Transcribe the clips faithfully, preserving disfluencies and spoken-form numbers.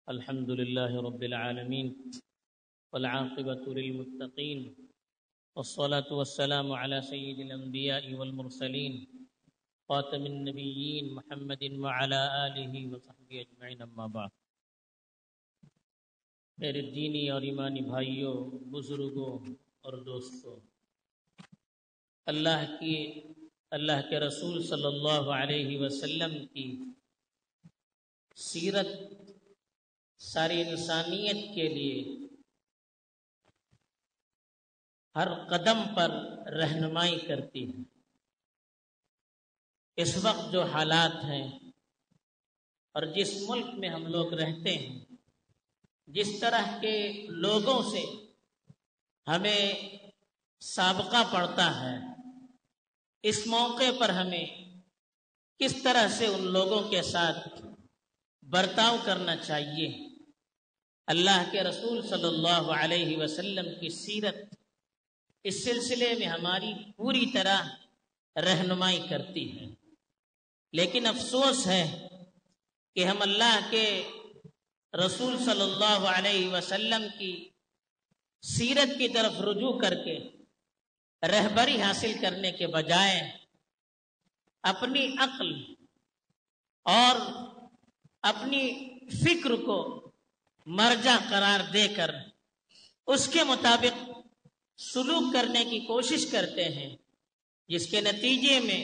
الحمد لله رب العالمين والعاقبة للمتقين والصلاة والسلام على سيد الأنبياء والمرسلين خاتم النبيين محمد وعلى آله وصحبه أجمعين أما بعد. میرے دینی اور ایمانی بھائیوں، بزرگوں اور دوستوں، اللہ کی اللہ کے رسول صلی اللہ علیہ وسلم کی سیرت ساری انسانیت کے لیے ہر قدم پر رہنمائی کرتی ہے. اس وقت جو حالات ہیں اور جس ملک میں ہم لوگ رہتے ہیں، جس طرح کے لوگوں سے ہمیں سابقہ پڑتا ہے، اس موقع پر ہمیں کس طرح سے ان لوگوں کے ساتھ برتاؤ کرنا چاہیے، اللہ کے رسول صلی اللہ علیہ وسلم کی سیرت اس سلسلے میں ہماری پوری طرح رہنمائی کرتی ہے. لیکن افسوس ہے کہ ہم اللہ کے رسول صلی اللہ علیہ وسلم کی سیرت کی طرف رجوع کر کے رہبری حاصل کرنے کے بجائے اپنی عقل اور اپنی فکر کو مرجع قرار دے کر اس کے مطابق سلوک کرنے کی کوشش کرتے ہیں، جس کے نتیجے میں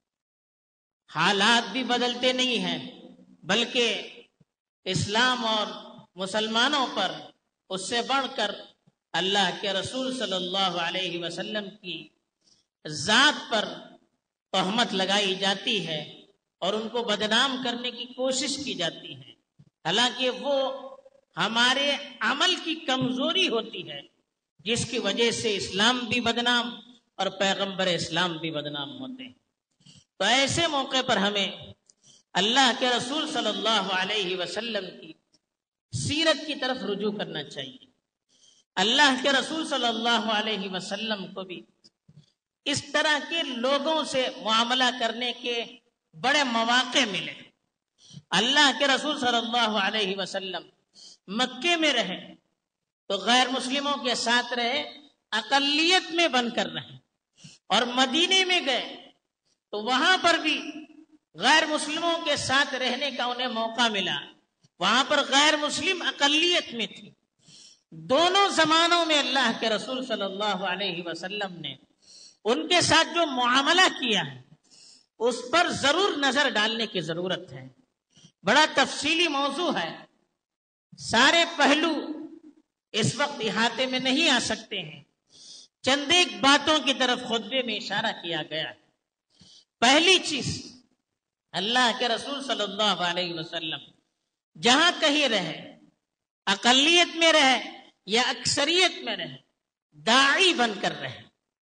حالات بھی بدلتے نہیں ہیں بلکہ اسلام اور مسلمانوں پر اس سے بڑھ کر اللہ کے رسول صلی اللہ علیہ وسلم کی ذات پر تہمت لگائی جاتی ہے اور ان کو بدنام کرنے کی کوشش کی جاتی ہے، حالانکہ وہ ہمارے عمل کی کمزوری ہوتی ہے جس کی وجہ سے اسلام بھی بدنام اور پیغمبر اسلام بھی بدنام ہوتے ہیں. تو ایسے موقع پر ہمیں اللہ کے رسول صلی اللہ علیہ وسلم کی سیرت کی طرف رجوع کرنا چاہیے. اللہ کے رسول صلی اللہ علیہ وسلم کو بھی اس طرح کے لوگوں سے معاملہ کرنے کے بڑے مواقع ملے. اللہ کے رسول صلی اللہ علیہ وسلم مکے میں رہے تو غیر مسلموں کے ساتھ رہے، اقلیت میں بن کر رہے، اور مدینے میں گئے تو وہاں پر بھی غیر مسلموں کے ساتھ رہنے کا انہیں موقع ملا. وہاں پر غیر مسلم اقلیت میں تھی. دونوں زمانوں میں اللہ کے رسول صلی اللہ علیہ وسلم نے ان کے ساتھ جو معاملہ کیا ہے اس پر ضرور نظر ڈالنے کی ضرورت ہے. بڑا تفصیلی موضوع ہے، سارے پہلو اس وقت احاطے میں نہیں آ سکتے ہیں. چند ایک باتوں کی طرف خطبے میں اشارہ کیا گیا ہے. پہلی چیز، اللہ کے رسول صلی اللہ علیہ وسلم جہاں کہیں رہے، اقلیت میں رہے یا اکثریت میں رہے، داعی بن کر رہے.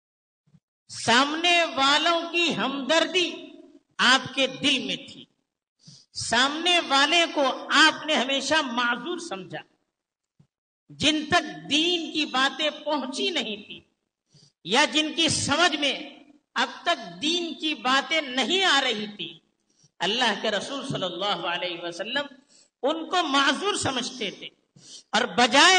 سامنے والوں کی ہمدردی آپ کے دل میں تھی، سامنے والے کو آپ نے ہمیشہ معذور سمجھا. جن تک دین کی باتیں پہنچی نہیں تھی یا جن کی سمجھ میں اب تک دین کی باتیں نہیں آ رہی تھی، اللہ کے رسول صلی اللہ علیہ وسلم ان کو معذور سمجھتے تھے اور بجائے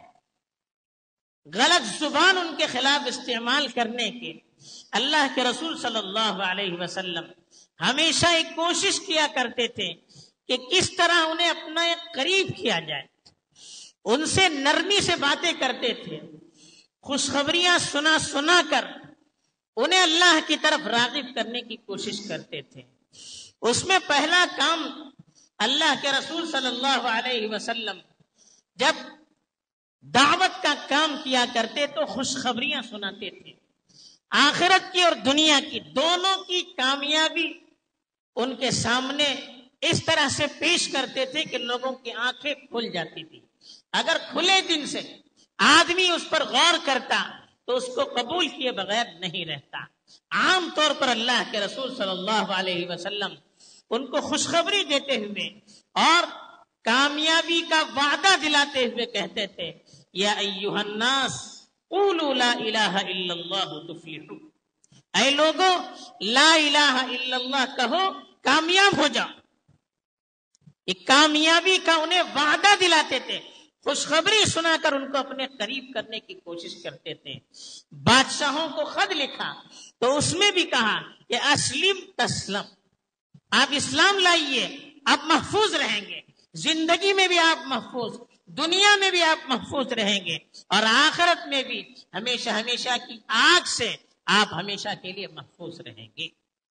غلط زبان ان کے خلاف استعمال کرنے کے اللہ کے رسول صلی اللہ علیہ وسلم ہمیشہ ایک کوشش کیا کرتے تھے کہ کس طرح انہیں اپنا قریب کیا جائے. ان سے نرمی سے باتیں کرتے تھے، خوشخبریاں سنا سنا کر انہیں اللہ کی طرف راغب کرنے کی کوشش کرتے تھے. اس میں پہلا کام، اللہ کے رسول صلی اللہ علیہ وسلم جب دعوت کا کام کیا کرتے تو خوشخبریاں سناتے تھے. آخرت کی اور دنیا کی دونوں کی کامیابی ان کے سامنے اس طرح سے پیش کرتے تھے کہ لوگوں کی آنکھیں کھل جاتی تھی. اگر کھلے دن سے آدمی اس پر غور کرتا تو اس کو قبول کیے بغیر نہیں رہتا. عام طور پر اللہ کے رسول صلی اللہ علیہ وسلم ان کو خوشخبری دیتے ہوئے اور کامیابی کا وعدہ دلاتے ہوئے کہتے تھے، یا ایھا الناس قولوا لا الہ الا اللہ تفلحوا، اے لوگو لا الہ الا اللہ کہو کامیاب ہو جاؤ. ایک کامیابی کا انہیں وعدہ دلاتے تھے، خوشخبری سنا کر ان کو اپنے قریب کرنے کی کوشش کرتے تھے۔ بادشاہوں کو خط لکھا تو اس میں بھی کہا کہ اسلم تسلم، آپ اسلام لائیے، آپ محفوظ رہیں گے، زندگی میں بھی آپ محفوظ، دنیا میں بھی آپ محفوظ رہیں گے، اور آخرت میں بھی ہمیشہ ہمیشہ کی آگ سے آپ ہمیشہ کے لیے محفوظ رہیں گے۔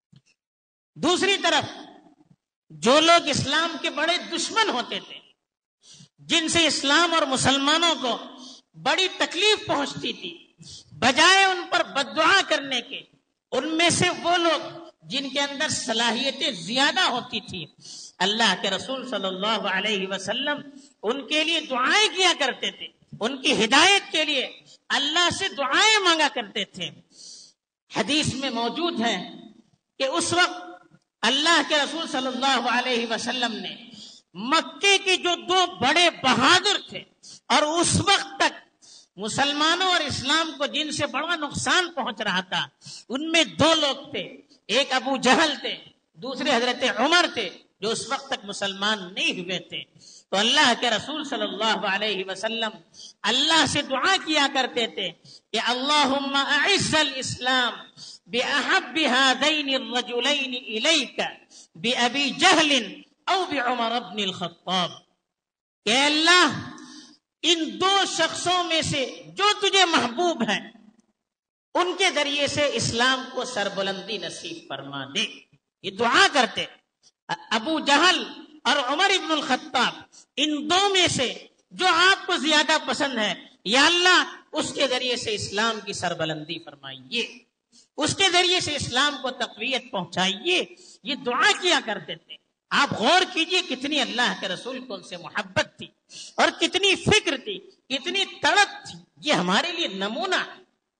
دوسری طرف جو لوگ اسلام کے بڑے دشمن ہوتے تھے، جن سے اسلام اور مسلمانوں کو بڑی تکلیف پہنچتی تھی، بجائے ان پر بددعا کرنے کے، ان میں سے وہ لوگ جن کے اندر صلاحیتیں زیادہ ہوتی تھی، اللہ کے رسول صلی اللہ علیہ وسلم ان کے لیے دعائیں کیا کرتے تھے، ان کی ہدایت کے لیے اللہ سے دعائیں مانگا کرتے تھے۔ حدیث میں موجود ہے کہ اس وقت اللہ کے رسول صلی اللہ علیہ وسلم نے مکے کے جو دو بڑے بہادر تھے اور اس وقت تک مسلمانوں اور اسلام کو جن سے بڑا نقصان پہنچ رہا تھا، ان میں دو لوگ تھے، ایک ابو جہل تھے، دوسرے حضرت عمر تھے، جو اس وقت تک مسلمان نہیں ہوئے تھے۔ تو اللہ کے رسول صلی اللہ علیہ وسلم اللہ سے دعا کیا کرتے تھے کہ اللہم اعز الاسلام بأحب هذین الرجلین الیک بأبی جہل او بعمر بن الخطاب، کہ اللہ ان دو شخصوں میں سے جو تجھے محبوب ہیں ان کے ذریعے سے اسلام کو سربلندی نصیب فرما دے۔ یہ دعا کرتے ابو جہل اور عمر ابن الخطاب، ان دو میں سے جو آپ کو زیادہ پسند ہے، یا اللہ اس کے ذریعے سے اسلام کی سربلندی فرمائیے، اس کے ذریعے سے اسلام کو تقویت پہنچائیے۔ یہ دعا کیا کرتے تھے۔ آپ غور کیجئے کتنی اللہ کے رسول کو ان سے محبت تھی اور کتنی فکر تھی، کتنی تڑپ تھی۔ یہ ہمارے لیے نمونہ ہے۔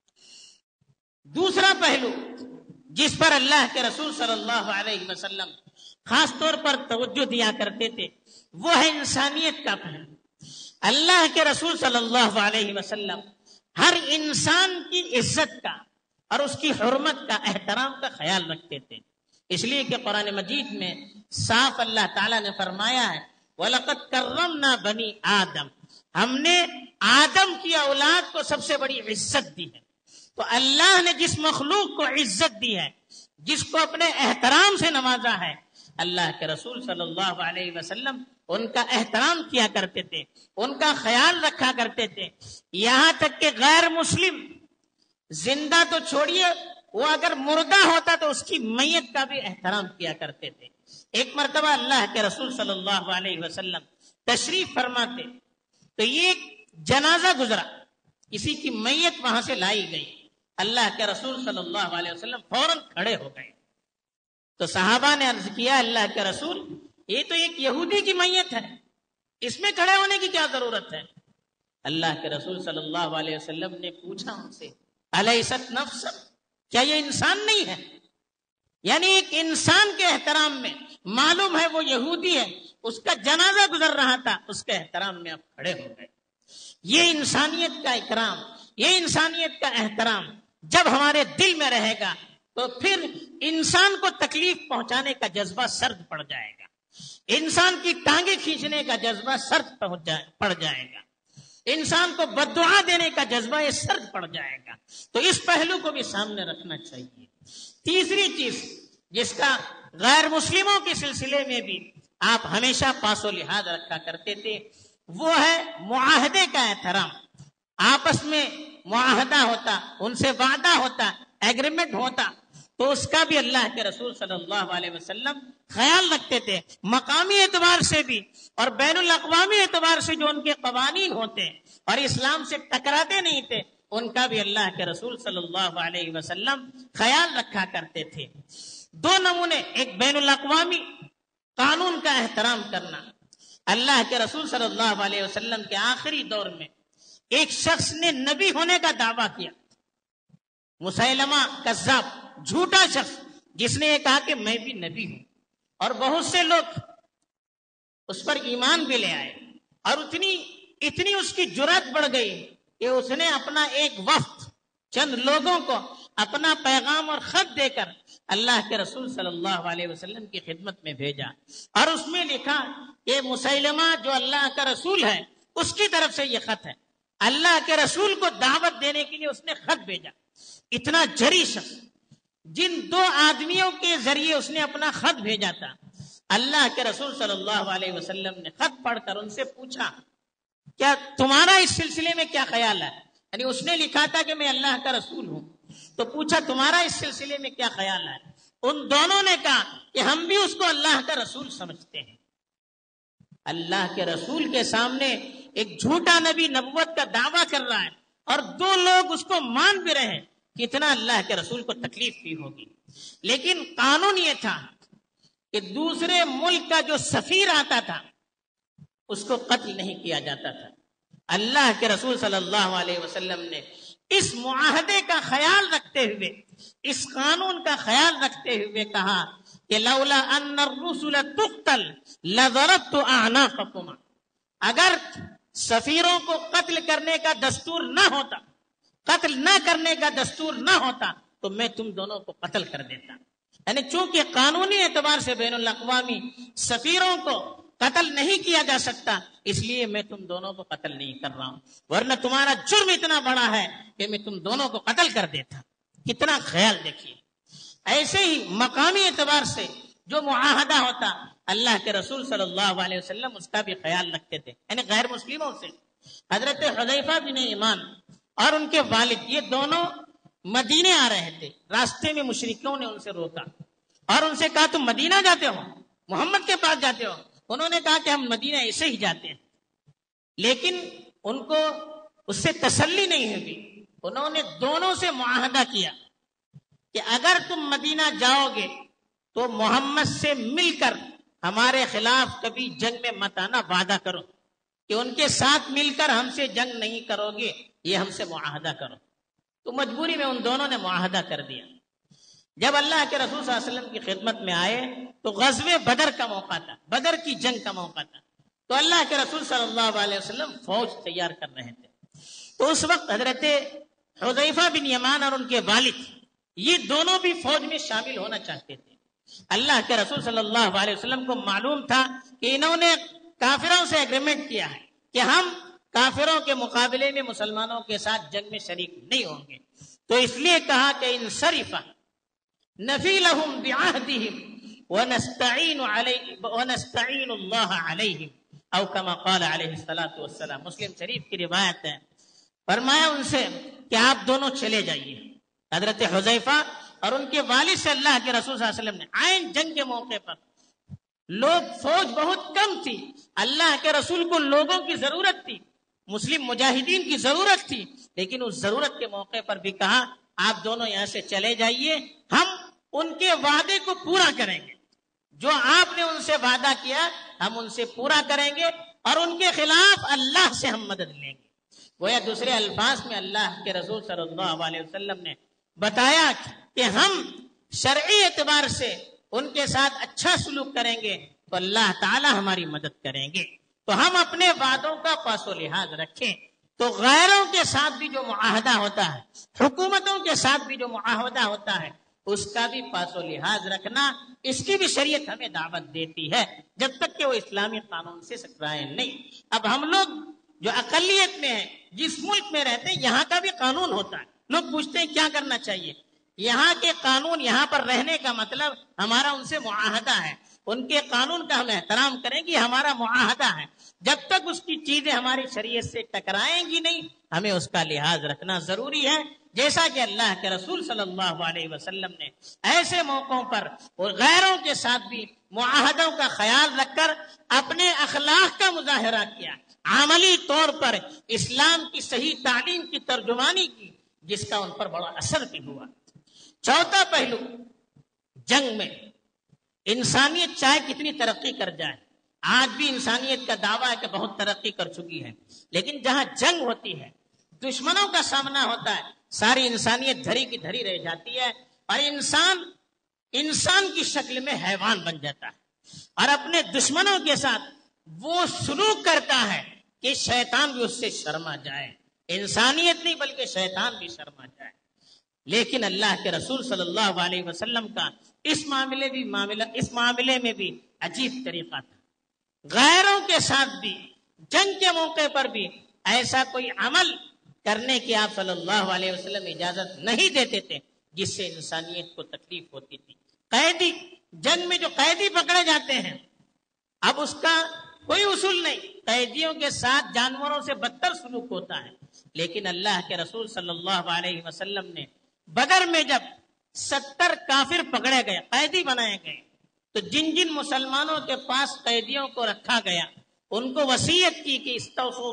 دوسرا پہلو جس پر اللہ کے رسول صلی اللہ علیہ وسلم خاص طور پر توجہ دیا کرتے تھے وہ ہے انسانیت کا پہلو۔ اللہ کے رسول صلی اللہ علیہ وسلم ہر انسان کی عزت کا اور اس کی حرمت کا، احترام کا خیال رکھتے تھے، اس لیے کہ قرآن مجید میں صاف اللہ تعالیٰ نے فرمایا ہے وَلَقَدْ كَرَّمْنَا بَنِي آدم، ہم نے آدم کی اولاد کو سب سے بڑی عزت دی ہے۔ تو اللہ نے جس مخلوق کو عزت دی ہے، جس کو اپنے احترام سے نوازا ہے، اللہ کے رسول صلی اللہ علیہ وسلم ان کا احترام کیا کرتے تھے، ان کا خیال رکھا کرتے تھے، یہاں تک کہ غیر مسلم زندہ تو چھوڑیے، وہ اگر مردہ ہوتا تو اس کی میت کا بھی احترام کیا کرتے تھے۔ ایک مرتبہ اللہ کے رسول صلی اللہ علیہ وسلم تشریف فرماتے تو یہ ایک جنازہ گزرا، کسی کی میت وہاں سے لائی گئی، اللہ کے رسول صلی اللہ علیہ وسلم فوراً کھڑے ہو گئے۔ تو صحابہ نے عرض کیا اللہ کے رسول، یہ تو ایک یہودی کی میت ہے، اس میں کھڑے ہونے کی کیا ضرورت ہے؟ اللہ کے رسول صلی اللہ علیہ وسلم نے پوچھا ان سے الیست نفس، کیا یہ انسان نہیں ہے؟ یعنی ایک انسان کے احترام میں، معلوم ہے وہ یہودی ہے، اس کا جنازہ گزر رہا تھا، اس کے احترام میں آپ کھڑے ہو گئے۔ یہ انسانیت کا اکرام، یہ انسانیت کا احترام جب ہمارے دل میں رہے گا تو پھر انسان کو تکلیف پہنچانے کا جذبہ سرد پڑ جائے گا، انسان کی ٹانگیں کھینچنے کا جذبہ سرد پڑ جائے گا، انسان کو بددعا دینے کا جذبہ یہ سرد پڑ جائے گا۔ تو اس پہلو کو بھی سامنے رکھنا چاہیے۔ تیسری چیز جس کا غیر مسلموں کے سلسلے میں بھی آپ ہمیشہ پاس و لحاظ رکھا کرتے تھے وہ ہے معاہدے کا احترام۔ آپس میں معاہدہ ہوتا، ان سے وعدہ ہوتا، ایگریمنٹ ہوتا، تو اس کا بھی اللہ کے رسول صلی اللہ علیہ وسلم خیال رکھتے تھے، مقامی اعتبار سے بھی اور بین الاقوامی اعتبار سے جو ان کے قوانین ہوتے اور اسلام سے ٹکراتے نہیں تھے، ان کا بھی اللہ کے رسول صلی اللہ علیہ وسلم خیال رکھا کرتے تھے۔ دو نمونے، ایک بین الاقوامی قانون کا احترام کرنا۔ اللہ کے رسول صلی اللہ علیہ وسلم کے آخری دور میں ایک شخص نے نبی ہونے کا دعویٰ کیا، مسیلمہ کذاب، جھوٹا شخص جس نے یہ کہا کہ میں بھی نبی ہوں، اور بہت سے لوگ اس پر ایمان بھی لے آئے، اور اتنی اتنی اس کی جرأت بڑھ گئی کہ اس نے اپنا ایک وفد چند لوگوں کو اپنا پیغام اور خط دے کر اللہ کے رسول صلی اللہ علیہ وسلم کی خدمت میں بھیجا، اور اس میں لکھا یہ مسیلمہ جو اللہ کا رسول ہے اس کی طرف سے یہ خط ہے. اللہ کے رسول کو دعوت دینے کے لیے اس نے خط بھیجا. اتنا جری شخص، جن دو آدمیوں کے ذریعے اس نے اپنا خط بھیجا تھا. اللہ کے رسول صلی اللہ علیہ وسلم نے خط پڑھ کر ان سے پوچھا کیا تمہارا اس سلسلے میں کیا خیال ہے. یعنی اس نے لکھا تھا کہ میں اللہ کا رسول ہوں، تو پوچھا تمہارا اس سلسلے میں کیا خیال ہے. ان دونوں نے کہا کہ ہم بھی اس کو اللہ کا رسول سمجھتے ہیں. اللہ کے رسول کے سامنے ایک جھوٹا نبی نبوت کا دعویٰ کر رہا ہے اور دو لوگ اس کو مان بھی رہے ہیں. کتنا اللہ کے رسول کو تکلیف دی ہوگی. لیکن قانون یہ تھا کہ دوسرے ملک کا جو سفیر آتا تھا اس کو قتل نہیں کیا جاتا تھا. اللہ کے رسول صلی اللہ علیہ وسلم نے اس معاہدے کا خیال رکھتے ہوئے، اس قانون کا خیال رکھتے ہوئے کہا کہ لولا ان الرسل تقتل لضربت اعناقكما. اگر سفیروں کو قتل کرنے کا دستور نہ ہوتا، قتل نہ کرنے کا دستور نہ ہوتا تو میں تم دونوں کو قتل کر دیتا. یعنی چونکہ قانونی اعتبار سے بین الاقوامی سفیروں کو قتل نہیں کیا جا سکتا، اس لیے میں تم دونوں کو قتل نہیں کر رہا ہوں، ورنہ تمہارا جرم اتنا بڑا ہے کہ میں تم دونوں کو قتل کر دیتا. کتنا خیال دیکھیے. ایسے ہی مقامی اعتبار سے جو معاہدہ ہوتا اللہ کے رسول صلی اللہ علیہ وسلم اس کا بھی خیال رکھتے تھے. یعنی غیر مسلموں سے حضرت حذیفہ بن ایمان اور ان کے والد یہ دونوں مدینے آ رہے تھے. راستے میں مشرکوں نے ان سے روکا اور ان سے کہا تم مدینہ جاتے ہو، محمد کے پاس جاتے ہو. انہوں نے کہا کہ ہم مدینہ ایسے ہی جاتے ہیں. لیکن ان کو اس سے تسلی نہیں ہوئی. انہوں نے دونوں سے معاہدہ کیا کہ اگر تم مدینہ جاؤ گے تو محمد سے مل کر ہمارے خلاف کبھی جنگ میں مت آنا. وعدہ کرو کہ ان کے ساتھ مل کر ہم سے جنگ نہیں کرو گے، یہ ہم سے معاہدہ کرو. تو مجبوری میں ان دونوں نے معاہدہ کر دیا. جب اللہ کے رسول صلی اللہ علیہ وسلم کی خدمت میں آئے تو غزوہ بدر کا موقع تھا، بدر کی جنگ کا موقع تھا. تو اللہ کے رسول صلی اللہ علیہ وسلم فوج تیار کر رہے تھے. تو اس وقت حضرت حذیفہ بن یمان اور ان کے والد یہ دونوں بھی فوج میں شامل ہونا چاہتے تھے. اللہ کے رسول صلی اللہ علیہ وسلم کو معلوم تھا کہ انہوں نے کافروں سے اگریمنٹ کیا ہے کہ ہم کافروں کے مقابلے میں مسلمانوں کے ساتھ جنگ میں شریک نہیں ہوں گے. تو اس لیے کہا کہ انصرفا نفی لهم بعهدهم ونستعين عليه ونستعين الله عليهم او كما قال عليه الصلاه والسلام. مسلم شریف کی روایت ہے. فرمایا ان سے کہ آپ دونوں چلے جائیے. حضرت حذیفہ اور ان کے والد سے اللہ کے رسول صلی اللہ علیہ وسلم نے عین جنگ کے موقع پر، لوگ فوج بہت کم تھی، اللہ کے رسول کو لوگوں کی ضرورت تھی، مسلم مجاہدین کی ضرورت تھی، لیکن اس ضرورت کے موقع پر بھی کہا آپ دونوں یہاں سے چلے جائیے، ہم ان کے وعدے کو پورا کریں گے. جو آپ نے ان سے وعدہ کیا ہم ان سے پورا کریں گے اور ان کے خلاف اللہ سے ہم مدد لیں گے. گویا دوسرے الفاظ میں اللہ کے رسول صلی اللہ علیہ وسلم نے بتایا کہ ہم شرعی اعتبار سے ان کے ساتھ اچھا سلوک کریں گے تو اللہ تعالی ہماری مدد کریں گے. تو ہم اپنے وعدوں کا پاس و لحاظ رکھیں. تو غیروں کے ساتھ بھی جو معاہدہ ہوتا ہے، حکومتوں کے ساتھ بھی جو معاہدہ ہوتا ہے، اس کا بھی پاس و لحاظ رکھنا، اس کی بھی شریعت ہمیں دعوت دیتی ہے جب تک کہ وہ اسلامی قانون سے ٹکرائے نہیں. اب ہم لوگ جو اقلیت میں ہیں، جس ملک میں رہتے ہیں، یہاں کا بھی قانون ہوتا ہے. لوگ پوچھتے ہیں کیا کرنا چاہیے. یہاں کے قانون، یہاں پر رہنے کا مطلب ہمارا ان سے معاہدہ ہے. ان کے قانون کا ہم احترام کریں گے، ہمارا معاہدہ ہے. جب تک اس کی چیزیں ہماری شریعت سے ٹکرائیں گی نہیں، ہمیں اس کا لحاظ رکھنا ضروری ہے. جیسا کہ اللہ کے رسول صلی اللہ علیہ وسلم نے ایسے موقعوں پر اور غیروں کے ساتھ بھی معاہدوں کا خیال رکھ کر اپنے اخلاق کا مظاہرہ کیا، عملی طور پر اسلام کی صحیح تعلیم کی ترجمانی کی، جس کا ان پر بڑا اثر بھی ہوا. چوتھا پہلو، جنگ میں انسانیت چاہے کتنی ترقی کر جائے، آج بھی انسانیت کا دعویٰ ہے کہ بہت ترقی کر چکی ہے، لیکن جہاں جنگ ہوتی ہے، دشمنوں کا سامنا ہوتا ہے، ساری انسانیت دھری کی دھری رہ جاتی ہے اور انسان انسان کی شکل میں حیوان بن جاتا ہے اور اپنے دشمنوں کے ساتھ وہ سلوک کرتا ہے کہ شیطان بھی اس سے شرما جائے. انسانیت نہیں بلکہ شیطان بھی شرما جائے. لیکن اللہ کے رسول صلی اللہ علیہ وسلم کا اس معاملے بھی معاملہ اس معاملے میں بھی عجیب طریقہ تھا. غیروں کے ساتھ بھی جنگ کے موقع پر بھی ایسا کوئی عمل کرنے کی آپ صلی اللہ علیہ وسلم اجازت نہیں دیتے تھے جس سے انسانیت کو تکلیف ہوتی تھی. قیدی جنگ میں جو قیدی پکڑے جاتے ہیں اب اس کا کوئی اصول نہیں، قیدیوں کے ساتھ جانوروں سے بدتر سلوک ہوتا ہے. لیکن اللہ کے رسول صلی اللہ علیہ وسلم نے بدر میں جب ستر کافر پکڑے گئے، قیدی بنائے گئے، تو جن جن مسلمانوں کے پاس قیدیوں کو رکھا گیا ان کو وصیت کی کہ استوصوا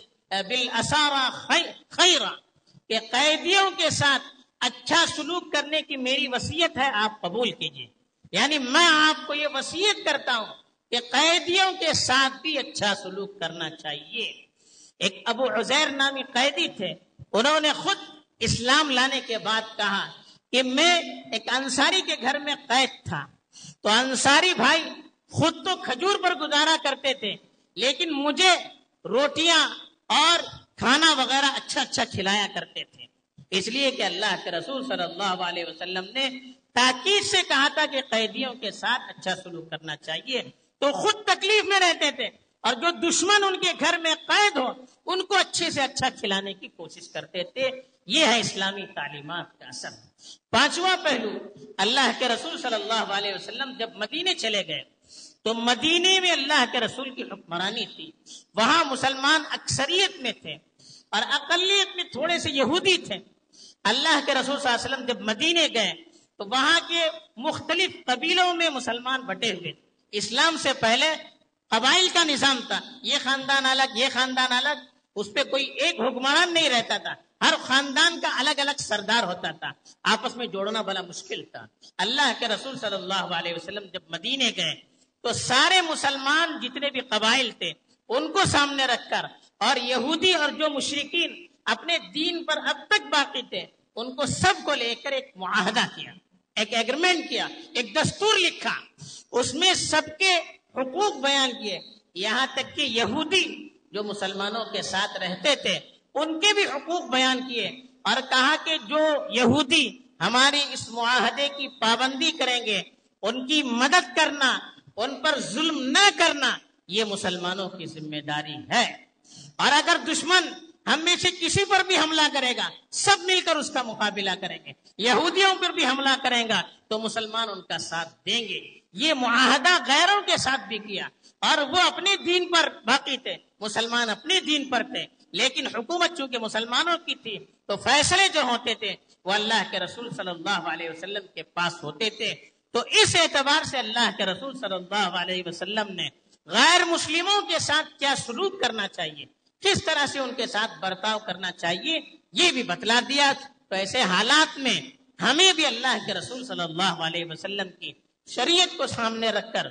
بالاسارى خیرا، کہ قیدیوں کے ساتھ اچھا سلوک کرنے کی میری وصیت ہے، آپ قبول کیجیے. یعنی میں آپ کو یہ وصیت کرتا ہوں کہ قیدیوں کے ساتھ بھی اچھا سلوک کرنا چاہیے. ایک ابو عزیر نامی قیدی تھے، انہوں نے خود اسلام لانے کے بعد کہا کہ میں ایک انصاری کے گھر میں قید تھا، تو انصاری بھائی خود تو کھجور پر گزارا کرتے تھے لیکن مجھے روٹیاں اور کھانا وغیرہ اچھا اچھا کھلایا کرتے تھے، اس لیے کہ اللہ کے رسول صلی اللہ علیہ وسلم نے تاکید سے کہا تھا کہ قیدیوں کے ساتھ اچھا سلوک کرنا چاہیے. تو خود تکلیف میں رہتے تھے اور جو دشمن ان کے گھر میں قید ہو ان کو اچھے سے اچھا کھلانے کی کوشش کرتے تھے. یہ ہے اسلامی تعلیمات کا اثر. پانچواں پہلو، اللہ کے رسول صلی اللہ علیہ وسلم جب مدینے چلے گئے تو مدینے میں اللہ کے رسول کی حکمرانی تھی، وہاں مسلمان اکثریت میں تھے اور اقلیت میں تھوڑے سے یہودی تھے. اللہ کے رسول صلی اللہ علیہ وسلم جب مدینے گئے تو وہاں کے مختلف قبیلوں میں مسلمان بٹے ہوئے تھے. اسلام سے پہلے قبائل کا نظام تھا، یہ خاندان الگ یہ خاندان الگ، اس پہ کوئی ایک حکمران نہیں رہتا تھا، ہر خاندان کا الگ الگ سردار ہوتا تھا، آپس میں جوڑنا بڑا مشکل تھا. اللہ کے رسول صلی اللہ علیہ وسلم جب مدینے گئے تو سارے مسلمان جتنے بھی قبائل تھے ان کو سامنے رکھ کر اور یہودی اور جو مشرکین اپنے دین پر اب تک باقی تھے ان کو سب کو لے کر ایک معاہدہ کیا، ایک ایگریمنٹ کیا، ایک دستور لکھا، اس میں سب کے حقوق بیان کیے، یہاں تک کہ یہودی جو مسلمانوں کے ساتھ رہتے تھے ان کے بھی حقوق بیان کیے اور کہا کہ جو یہودی ہماری اس معاہدے کی پابندی کریں گے ان کی مدد کرنا، ان پر ظلم نہ کرنا، یہ مسلمانوں کی ذمہ داری ہے، اور اگر دشمن ہم میں سے کسی پر بھی حملہ کرے گا سب مل کر اس کا مقابلہ کریں گے، یہودیوں پر بھی حملہ کریں گا تو مسلمان ان کا ساتھ دیں گے. یہ معاہدہ غیروں کے ساتھ بھی کیا اور وہ اپنے دین پر باقی تھے، مسلمان اپنے دین پر تھے، لیکن حکومت چونکہ مسلمانوں کی تھی تو فیصلے جو ہوتے تھے وہ اللہ کے رسول صلی اللہ علیہ وسلم کے پاس ہوتے تھے. تو اس اعتبار سے اللہ کے رسول صلی اللہ علیہ وسلم نے غیر مسلموں کے ساتھ کیا سلوک کرنا چاہیے، کس طرح سے ان کے ساتھ برتاؤ کرنا چاہیے، یہ بھی بتلا دیا. تو ایسے حالات میں ہمیں بھی اللہ کے رسول صلی اللہ علیہ وسلم کی شریعت کو سامنے رکھ کر،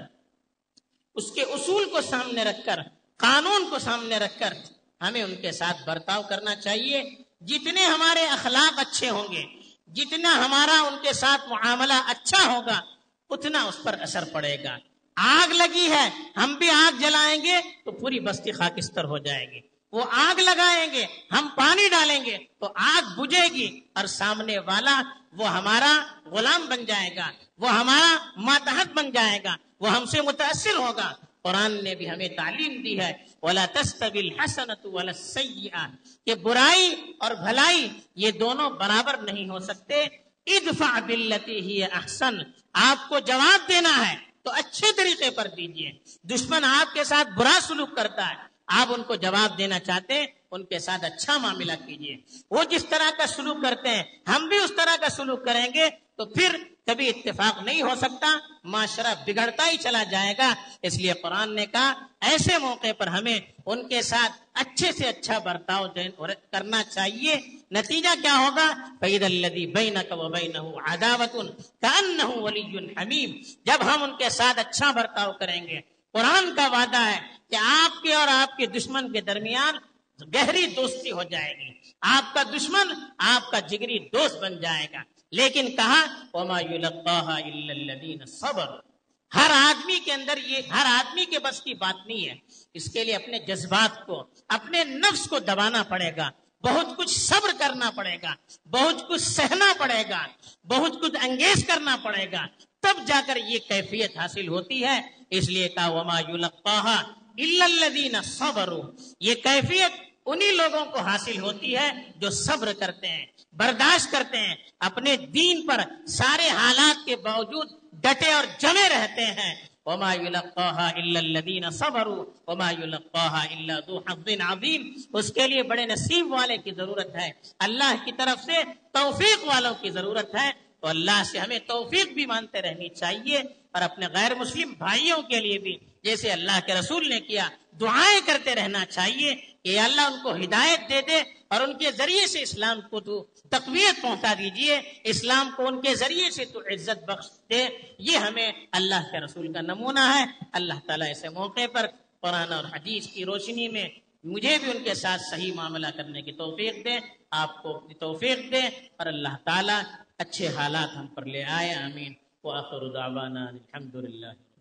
اس کے اصول کو سامنے رکھ کر، قانون کو سامنے رکھ کر ہمیں ان کے ساتھ برتاؤ کرنا چاہیے. جتنے ہمارے اخلاق اچھے ہوں گے، جتنا ہمارا ان کے ساتھ معاملہ اچھا ہوگا اتنا اس پر اثر پڑے گا. آگ لگی ہے ہم بھی آگ جلائیں گے تو پوری بستی خاکستر ہو جائے گی، وہ آگ لگائیں گے ہم پانی ڈالیں گے تو آگ بجھے گی اور سامنے والا وہ ہمارا غلام بن جائے گا، وہ ہمارا ماتحت بن جائے گا، وہ ہم سے متاثر ہوگا. قرآن نے بھی ہمیں تعلیم دی ہے وَلَا تَسْتَوِي الْحَسَنَةُ وَلَا السَّيِّئَةُ، کہ برائی اور بھلائی یہ دونوں برابر نہیں ہو سکتے. ادفع باللتی ہی احسن، آپ کو جواب دینا ہے تو اچھے طریقے پر دیجیے. دشمن آپ کے ساتھ برا سلوک کرتا ہے، آپ ان کو جواب دینا چاہتے ہیں ان کے ساتھ اچھا معاملہ کیجیے. وہ جس طرح کا سلوک کرتے ہیں ہم بھی اس طرح کا سلوک کریں گے تو پھر کبھی اتفاق نہیں ہو سکتا، معاشرہ بگڑتا ہی چلا جائے گا. اس لیے قرآن نے کہا ایسے موقع پر ہمیں ان کے ساتھ اچھے سے اچھا برتاؤ کرنا چاہیے. نتیجہ کیا ہوگا؟ فَإِذَا الَّذِي بَيْنَكَ وَبَيْنَهُ عَدَاوَةٌ كَأَنَّهُ وَلِيٌّ حَمِيمٌ، جب ہم ان کے ساتھ اچھا برتاؤ کریں گے، قرآن کا وعدہ ہے کہ آپ کے اور آپ کے دشمن کے درمیان گہری دوستی ہو جائے گی، آپ کا دشمن آپ کا جگری دوست بن جائے گا. لیکن کہا وَمَا يُلَقَّاهَا إِلَّا الَّذِينَ صَبَرُوا، ہر آدمی کے اندر یہ ہر آدمی کے بس کی بات نہیں ہے، اس کے لیے اپنے جذبات کو، اپنے نفس کو دبانا پڑے گا، بہت کچھ صبر کرنا پڑے گا، بہت کچھ سہنا پڑے گا، بہت کچھ انگیز کرنا پڑے گا، تب جا کر یہ کیفیت حاصل ہوتی ہے. اس لیے کہا وَمَا يُلَقَّاهَا الا الذین صبروا، یہ کیفیت انہی لوگوں کو حاصل ہوتی ہے جو صبر کرتے ہیں، برداشت کرتے ہیں، اپنے دین پر سارے حالات کے باوجود ڈٹے اور جمے رہتے ہیں۔ وما يلقاها الا الذين صبروا وما يلقاها الا ذو حظ عظیم، اس کے لیے بڑے نصیب والے کی ضرورت ہے، اللہ کی طرف سے توفیق والوں کی ضرورت ہے۔ تو اللہ سے ہمیں توفیق بھی مانتے رہنی چاہیے، اور اپنے غیر مسلم بھائیوں کے لیے بھی جیسے اللہ کے رسول نے کیا دعائیں کرتے رہنا چاہیے کہ اللہ ان کو ہدایت دے دے، اور ان کے ذریعے سے اسلام کو تو تقویت پہنچا دیجئے، اسلام کو ان کے ذریعے سے تو عزت بخش دے۔ یہ ہمیں اللہ کے رسول کا نمونہ ہے۔ اللہ تعالیٰ ایسے موقع پر قرآن اور حدیث کی روشنی میں مجھے بھی ان کے ساتھ صحیح معاملہ کرنے کی توفیق دے، آپ کو توفیق دے، اور اللہ تعالیٰ اچھے حالات ہم پر لے آئے، آمین۔ وآخر دعوانا الحمدللہ۔